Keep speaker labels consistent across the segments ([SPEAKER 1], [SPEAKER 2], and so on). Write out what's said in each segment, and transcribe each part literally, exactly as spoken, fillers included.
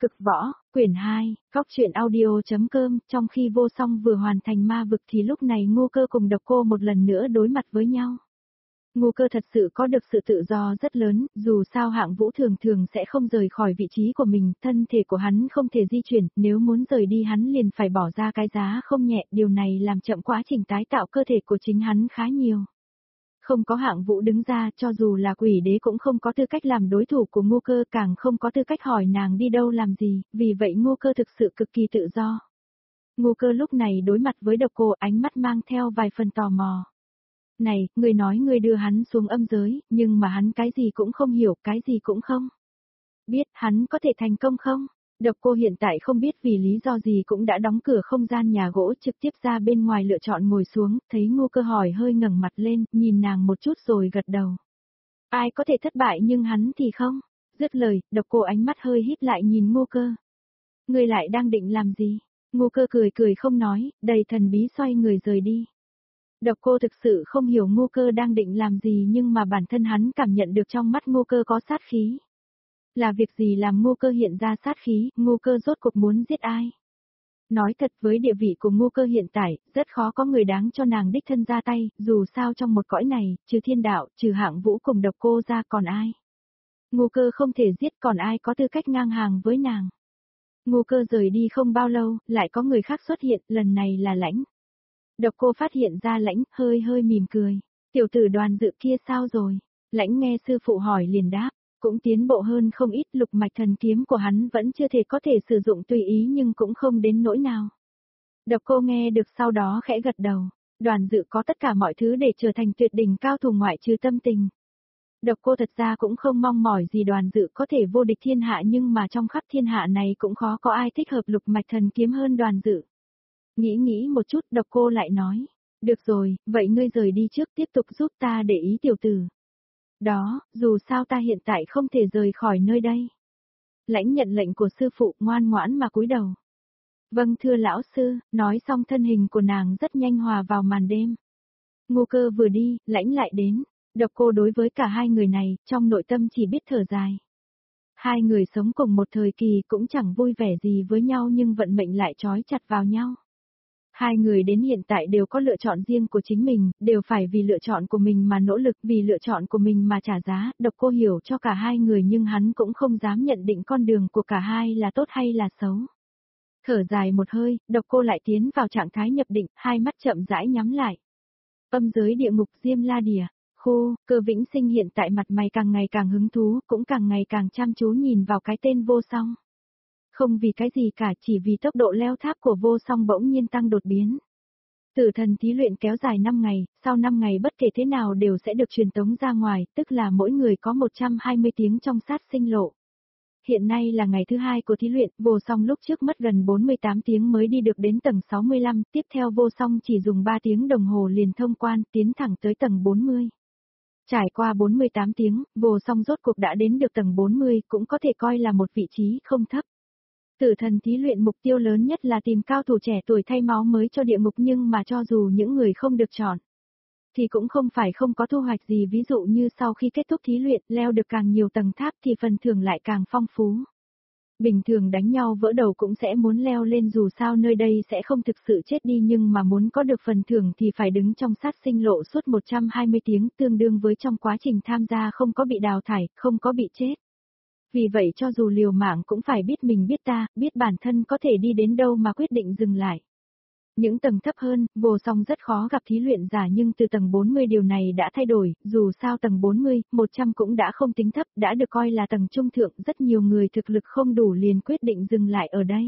[SPEAKER 1] Cực võ, quyển hai, góc truyện audio.com, trong khi Vô Song vừa hoàn thành ma vực thì lúc này Ngô Cơ cùng Độc Cô một lần nữa đối mặt với nhau. Ngô Cơ thật sự có được sự tự do rất lớn, dù sao Hạng Vũ thường thường sẽ không rời khỏi vị trí của mình, thân thể của hắn không thể di chuyển, nếu muốn rời đi hắn liền phải bỏ ra cái giá không nhẹ, điều này làm chậm quá trình tái tạo cơ thể của chính hắn khá nhiều. Không có Hạng Vũ đứng ra, cho dù là Quỷ Đế cũng không có tư cách làm đối thủ của Ngô Cơ, càng không có tư cách hỏi nàng đi đâu làm gì, vì vậy Ngô Cơ thực sự cực kỳ tự do. Ngô Cơ lúc này đối mặt với Độc Cô, ánh mắt mang theo vài phần tò mò. Này, ngươi nói ngươi đưa hắn xuống âm giới, nhưng mà hắn cái gì cũng không hiểu, cái gì cũng không biết, hắn có thể thành công không? Độc Cô hiện tại không biết vì lý do gì cũng đã đóng cửa không gian nhà gỗ, trực tiếp ra bên ngoài lựa chọn ngồi xuống, thấy Ngô Cơ hỏi hơi ngẩng mặt lên, nhìn nàng một chút rồi gật đầu. Ai có thể thất bại nhưng hắn thì không. Dứt lời, Độc Cô ánh mắt hơi híp lại nhìn Ngô Cơ. Ngươi lại đang định làm gì? Ngô Cơ cười cười không nói, đầy thần bí xoay người rời đi. Độc Cô thực sự không hiểu Ngô Cơ đang định làm gì, nhưng mà bản thân hắn cảm nhận được trong mắt Ngô Cơ có sát khí. Là việc gì làm Ngô Cơ hiện ra sát khí, Ngô Cơ rốt cuộc muốn giết ai? Nói thật, với địa vị của Ngô Cơ hiện tại, rất khó có người đáng cho nàng đích thân ra tay, dù sao trong một cõi này, trừ Thiên Đạo, trừ Hạng Vũ cùng Độc Cô ra còn ai? Ngô Cơ không thể giết, còn ai có tư cách ngang hàng với nàng? Ngô Cơ rời đi không bao lâu, lại có người khác xuất hiện, lần này là Lãnh. Độc Cô phát hiện ra Lãnh, hơi hơi mỉm cười. Tiểu tử Đoàn Dự kia sao rồi? Lãnh nghe sư phụ hỏi liền đáp, cũng tiến bộ hơn không ít, lục mạch thần kiếm của hắn vẫn chưa thể có thể sử dụng tùy ý nhưng cũng không đến nỗi nào. Độc Cô nghe được sau đó khẽ gật đầu, Đoàn Dự có tất cả mọi thứ để trở thành tuyệt đỉnh cao thủ ngoại trừ tâm tình. Độc Cô thật ra cũng không mong mỏi gì Đoàn Dự có thể vô địch thiên hạ, nhưng mà trong khắp thiên hạ này cũng khó có ai thích hợp lục mạch thần kiếm hơn Đoàn Dự. Nghĩ nghĩ một chút, Độc Cô lại nói, được rồi, vậy ngươi rời đi trước, tiếp tục giúp ta để ý tiểu tử. Đó, dù sao ta hiện tại không thể rời khỏi nơi đây. Lãnh nhận lệnh của sư phụ, ngoan ngoãn mà cúi đầu. Vâng thưa lão sư, nói xong thân hình của nàng rất nhanh hòa vào màn đêm. Ngô Cơ vừa đi, Lãnh lại đến. Độc Cô đối với cả hai người này, trong nội tâm chỉ biết thở dài. Hai người sống cùng một thời kỳ cũng chẳng vui vẻ gì với nhau, nhưng vận mệnh lại trói chặt vào nhau. Hai người đến hiện tại đều có lựa chọn riêng của chính mình, đều phải vì lựa chọn của mình mà nỗ lực, vì lựa chọn của mình mà trả giá. Độc Cô hiểu cho cả hai người nhưng hắn cũng không dám nhận định con đường của cả hai là tốt hay là xấu. Thở dài một hơi, Độc Cô lại tiến vào trạng thái nhập định, hai mắt chậm rãi nhắm lại. Âm giới địa ngục Diêm La Địa, khu, Cơ Vĩnh Sinh hiện tại mặt mày càng ngày càng hứng thú, cũng càng ngày càng chăm chú nhìn vào cái tên Vô Song. Không vì cái gì cả, chỉ vì tốc độ leo tháp của Vô Song bỗng nhiên tăng đột biến. Tử thần thí luyện kéo dài năm ngày, sau năm ngày bất kể thế nào đều sẽ được truyền tống ra ngoài, tức là mỗi người có một trăm hai mươi tiếng trong sát sinh lộ. Hiện nay là ngày thứ hai của thí luyện, Vô Song lúc trước mất gần bốn mươi tám tiếng mới đi được đến tầng sáu mươi lăm, tiếp theo Vô Song chỉ dùng ba tiếng đồng hồ liền thông quan, tiến thẳng tới tầng bốn mươi. Trải qua bốn mươi tám tiếng, Vô Song rốt cuộc đã đến được tầng bốn mươi, cũng có thể coi là một vị trí không thấp. Tử thần thí luyện mục tiêu lớn nhất là tìm cao thủ trẻ tuổi thay máu mới cho địa ngục, nhưng mà cho dù những người không được chọn, thì cũng không phải không có thu hoạch gì, ví dụ như sau khi kết thúc thí luyện, leo được càng nhiều tầng tháp thì phần thưởng lại càng phong phú. Bình thường đánh nhau vỡ đầu cũng sẽ muốn leo lên, dù sao nơi đây sẽ không thực sự chết đi, nhưng mà muốn có được phần thưởng thì phải đứng trong sát sinh lộ suốt một trăm hai mươi tiếng, tương đương với trong quá trình tham gia không có bị đào thải, không có bị chết. Vì vậy cho dù liều mạng cũng phải biết mình biết ta, biết bản thân có thể đi đến đâu mà quyết định dừng lại. Những tầng thấp hơn, Vô Song rất khó gặp thí luyện giả, nhưng từ tầng bốn mươi điều này đã thay đổi, dù sao tầng bốn mươi, một trăm cũng đã không tính thấp, đã được coi là tầng trung thượng, rất nhiều người thực lực không đủ liền quyết định dừng lại ở đây.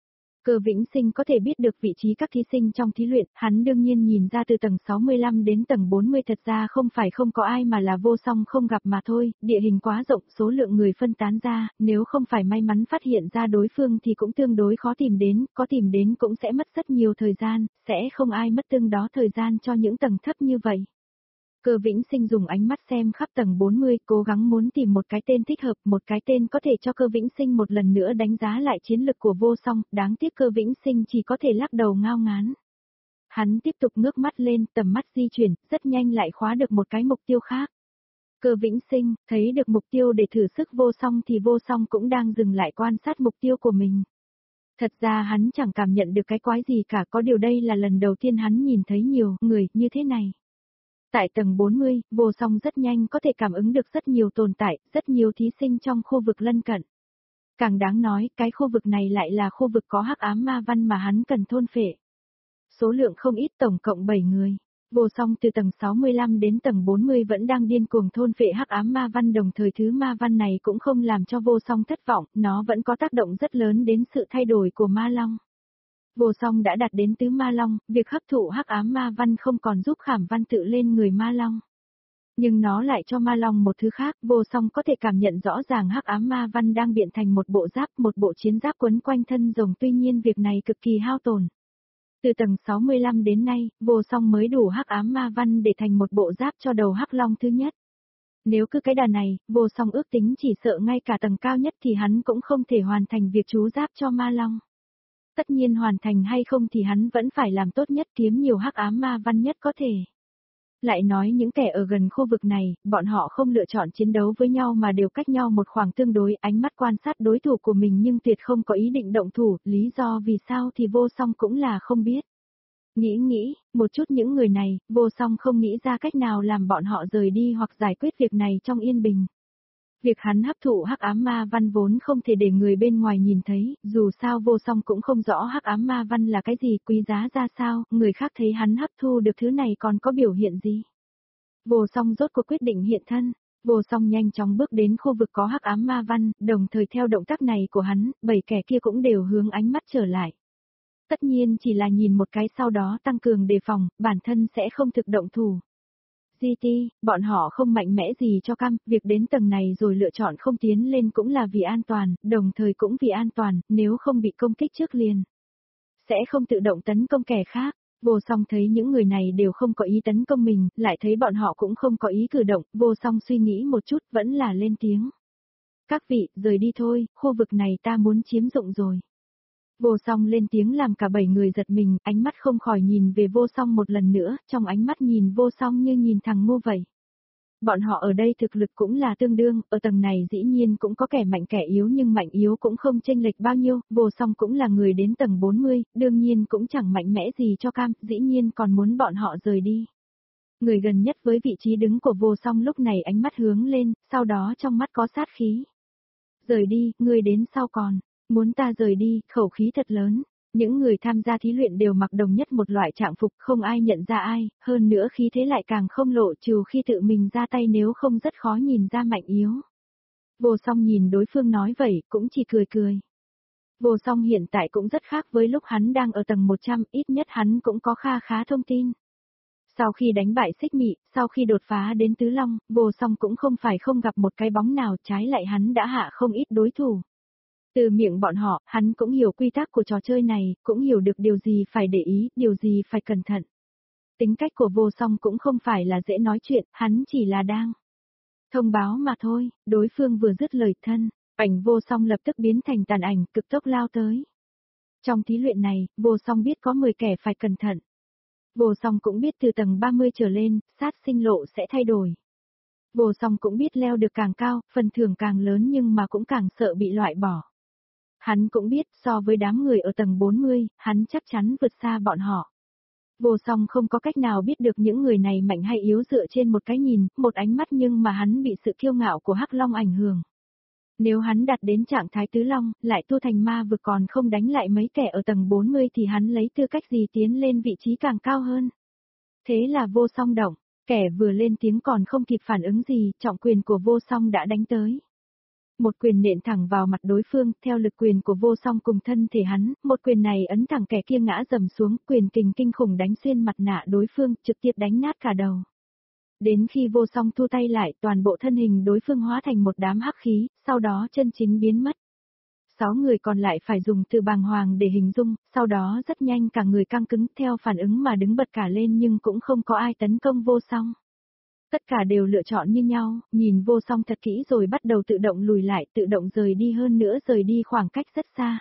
[SPEAKER 1] Cơ Vĩnh Sinh có thể biết được vị trí các thí sinh trong thí luyện, hắn đương nhiên nhìn ra từ tầng sáu mươi lăm đến tầng bốn mươi thật ra không phải không có ai mà là Vô Song không gặp mà thôi, địa hình quá rộng, số lượng người phân tán ra, nếu không phải may mắn phát hiện ra đối phương thì cũng tương đối khó tìm đến, có tìm đến cũng sẽ mất rất nhiều thời gian, sẽ không ai mất tương đó thời gian cho những tầng thấp như vậy. Cơ Vĩnh Sinh dùng ánh mắt xem khắp tầng bốn mươi, cố gắng muốn tìm một cái tên thích hợp, một cái tên có thể cho Cơ Vĩnh Sinh một lần nữa đánh giá lại chiến lực của Vô Song, đáng tiếc Cơ Vĩnh Sinh chỉ có thể lắc đầu ngao ngán. Hắn tiếp tục ngước mắt lên, tầm mắt di chuyển, rất nhanh lại khóa được một cái mục tiêu khác. Cơ Vĩnh Sinh, thấy được mục tiêu để thử sức vô song thì vô song cũng đang dừng lại quan sát mục tiêu của mình. Thật ra hắn chẳng cảm nhận được cái quái gì cả, có điều đây là lần đầu tiên hắn nhìn thấy nhiều người như thế này. Tại tầng bốn mươi, vô song rất nhanh có thể cảm ứng được rất nhiều tồn tại, rất nhiều thí sinh trong khu vực lân cận. Càng đáng nói, cái khu vực này lại là khu vực có hắc ám ma văn mà hắn cần thôn phệ. Số lượng không ít, tổng cộng bảy người. Vô song từ tầng sáu mươi lăm đến tầng bốn mươi vẫn đang điên cuồng thôn phệ hắc ám ma văn, đồng thời thứ ma văn này cũng không làm cho vô song thất vọng, nó vẫn có tác động rất lớn đến sự thay đổi của ma long. Vô song đã đạt đến tứ ma long, việc hấp thụ hắc ám ma văn không còn giúp khảm văn tự lên người ma long. Nhưng nó lại cho ma long một thứ khác, vô song có thể cảm nhận rõ ràng hắc ám ma văn đang biện thành một bộ giáp, một bộ chiến giáp quấn quanh thân rồng, tuy nhiên việc này cực kỳ hao tổn. Từ tầng sáu mươi lăm đến nay, vô song mới đủ hắc ám ma văn để thành một bộ giáp cho đầu hắc long thứ nhất. Nếu cứ cái đà này, vô song ước tính chỉ sợ ngay cả tầng cao nhất thì hắn cũng không thể hoàn thành việc chú giáp cho ma long. Tất nhiên hoàn thành hay không thì hắn vẫn phải làm tốt nhất, kiếm nhiều hắc ám ma văn nhất có thể. Lại nói những kẻ ở gần khu vực này, bọn họ không lựa chọn chiến đấu với nhau mà đều cách nhau một khoảng tương đối, ánh mắt quan sát đối thủ của mình nhưng tuyệt không có ý định động thủ, lý do vì sao thì vô song cũng là không biết. Nghĩ nghĩ, một chút những người này, vô song không nghĩ ra cách nào làm bọn họ rời đi hoặc giải quyết việc này trong yên bình. Việc hắn hấp thụ hắc ám ma văn vốn không thể để người bên ngoài nhìn thấy, dù sao vô song cũng không rõ hắc ám ma văn là cái gì, quý giá ra sao, người khác thấy hắn hấp thu được thứ này còn có biểu hiện gì. Vô song rốt cuộc quyết định hiện thân, vô song nhanh chóng bước đến khu vực có hắc ám ma văn, đồng thời theo động tác này của hắn, bảy kẻ kia cũng đều hướng ánh mắt trở lại. Tất nhiên chỉ là nhìn một cái sau đó tăng cường đề phòng, bản thân sẽ không thực động thủ. giê tê, bọn họ không mạnh mẽ gì cho cam, việc đến tầng này rồi lựa chọn không tiến lên cũng là vì an toàn, đồng thời cũng vì an toàn, nếu không bị công kích trước liền. Sẽ không tự động tấn công kẻ khác, vô song thấy những người này đều không có ý tấn công mình, lại thấy bọn họ cũng không có ý cử động, vô song suy nghĩ một chút vẫn là lên tiếng. Các vị, rời đi thôi, khu vực này ta muốn chiếm dụng rồi. Vô song lên tiếng làm cả bảy người giật mình, ánh mắt không khỏi nhìn về vô song một lần nữa, trong ánh mắt nhìn vô song như nhìn thằng ngu vậy. Bọn họ ở đây thực lực cũng là tương đương, ở tầng này dĩ nhiên cũng có kẻ mạnh kẻ yếu nhưng mạnh yếu cũng không chênh lệch bao nhiêu, vô song cũng là người đến tầng bốn mươi, đương nhiên cũng chẳng mạnh mẽ gì cho cam, dĩ nhiên còn muốn bọn họ rời đi. Người gần nhất với vị trí đứng của vô song lúc này ánh mắt hướng lên, sau đó trong mắt có sát khí. Rời đi, người đến sau còn. Muốn ta rời đi, khẩu khí thật lớn. Những người tham gia thí luyện đều mặc đồng nhất một loại trạng phục, không ai nhận ra ai, hơn nữa khí thế lại càng không lộ trừ khi tự mình ra tay, nếu không rất khó nhìn ra mạnh yếu. Vô song nhìn đối phương nói vậy, cũng chỉ cười cười. Vô song hiện tại cũng rất khác với lúc hắn đang ở tầng một trăm, ít nhất hắn cũng có kha khá thông tin. Sau khi đánh bại xích mị, sau khi đột phá đến tứ long, vô song cũng không phải không gặp một cái bóng nào, trái lại hắn đã hạ không ít đối thủ. Từ miệng bọn họ, hắn cũng hiểu quy tắc của trò chơi này, cũng hiểu được điều gì phải để ý, điều gì phải cẩn thận. Tính cách của vô song cũng không phải là dễ nói chuyện, hắn chỉ là đang thông báo mà thôi, đối phương vừa dứt lời thân, ảnh vô song lập tức biến thành tàn ảnh, cực tốc lao tới. Trong thí luyện này, vô song biết có mười kẻ phải cẩn thận. Vô song cũng biết từ tầng ba mươi trở lên, sát sinh lộ sẽ thay đổi. Vô song cũng biết leo được càng cao, phần thưởng càng lớn nhưng mà cũng càng sợ bị loại bỏ. Hắn cũng biết so với đám người ở tầng bốn mươi, hắn chắc chắn vượt xa bọn họ. Vô song không có cách nào biết được những người này mạnh hay yếu dựa trên một cái nhìn, một ánh mắt, nhưng mà hắn bị sự kiêu ngạo của Hắc Long ảnh hưởng. Nếu hắn đạt đến trạng thái tứ long, lại tu thành ma vực còn không đánh lại mấy kẻ ở tầng bốn mươi thì hắn lấy tư cách gì tiến lên vị trí càng cao hơn. Thế là vô song động, kẻ vừa lên tiếng còn không kịp phản ứng gì, trọng quyền của vô song đã đánh tới. Một quyền nện thẳng vào mặt đối phương, theo lực quyền của vô song cùng thân thể hắn, một quyền này ấn thẳng kẻ kia ngã dầm xuống, quyền kình kinh khủng đánh xuyên mặt nạ đối phương, trực tiếp đánh nát cả đầu. Đến khi vô song thu tay lại, toàn bộ thân hình đối phương hóa thành một đám hắc khí, sau đó chân chính biến mất. Sáu người còn lại phải dùng từ bàng hoàng để hình dung, sau đó rất nhanh cả người căng cứng theo phản ứng mà đứng bật cả lên, nhưng cũng không có ai tấn công vô song. Tất cả đều lựa chọn như nhau, nhìn vô song thật kỹ rồi bắt đầu tự động lùi lại, tự động rời đi, hơn nữa rời đi khoảng cách rất xa.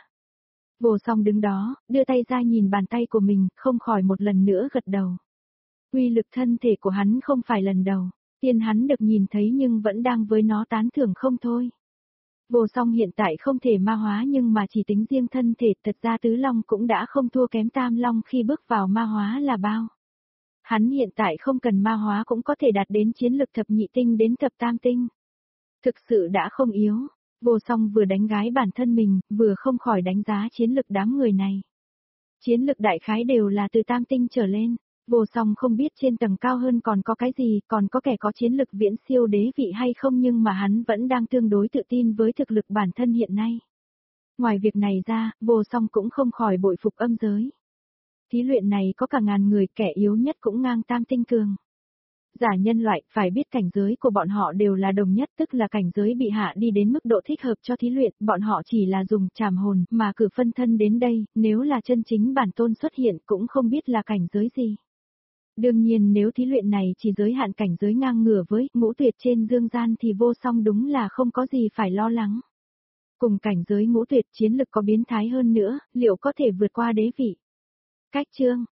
[SPEAKER 1] Vô song đứng đó, đưa tay ra nhìn bàn tay của mình, không khỏi một lần nữa gật đầu. Uy lực thân thể của hắn không phải lần đầu, tiên hắn được nhìn thấy nhưng vẫn đang với nó tán thưởng không thôi. Vô song hiện tại không thể ma hóa nhưng mà chỉ tính riêng thân thể, thật ra tứ long cũng đã không thua kém tam long khi bước vào ma hóa là bao. Hắn hiện tại không cần ma hóa cũng có thể đạt đến chiến lực thập nhị tinh đến thập tam tinh. Thực sự đã không yếu, vô song vừa đánh gái bản thân mình, vừa không khỏi đánh giá chiến lực đám người này. Chiến lực đại khái đều là từ tam tinh trở lên, vô song không biết trên tầng cao hơn còn có cái gì, còn có kẻ có chiến lực viễn siêu đế vị hay không nhưng mà hắn vẫn đang tương đối tự tin với thực lực bản thân hiện nay. Ngoài việc này ra, vô song cũng không khỏi bội phục âm giới. Thí luyện này có cả ngàn người, kẻ yếu nhất cũng ngang tam tinh cường. Giả nhân loại, phải biết cảnh giới của bọn họ đều là đồng nhất, tức là cảnh giới bị hạ đi đến mức độ thích hợp cho thí luyện, bọn họ chỉ là dùng trảm hồn mà cử phân thân đến đây, nếu là chân chính bản tôn xuất hiện cũng không biết là cảnh giới gì. Đương nhiên nếu thí luyện này chỉ giới hạn cảnh giới ngang ngửa với ngũ tuyệt trên dương gian thì vô song đúng là không có gì phải lo lắng. Cùng cảnh giới ngũ tuyệt chiến lực có biến thái hơn nữa, liệu có thể vượt qua đế vị? Cách chương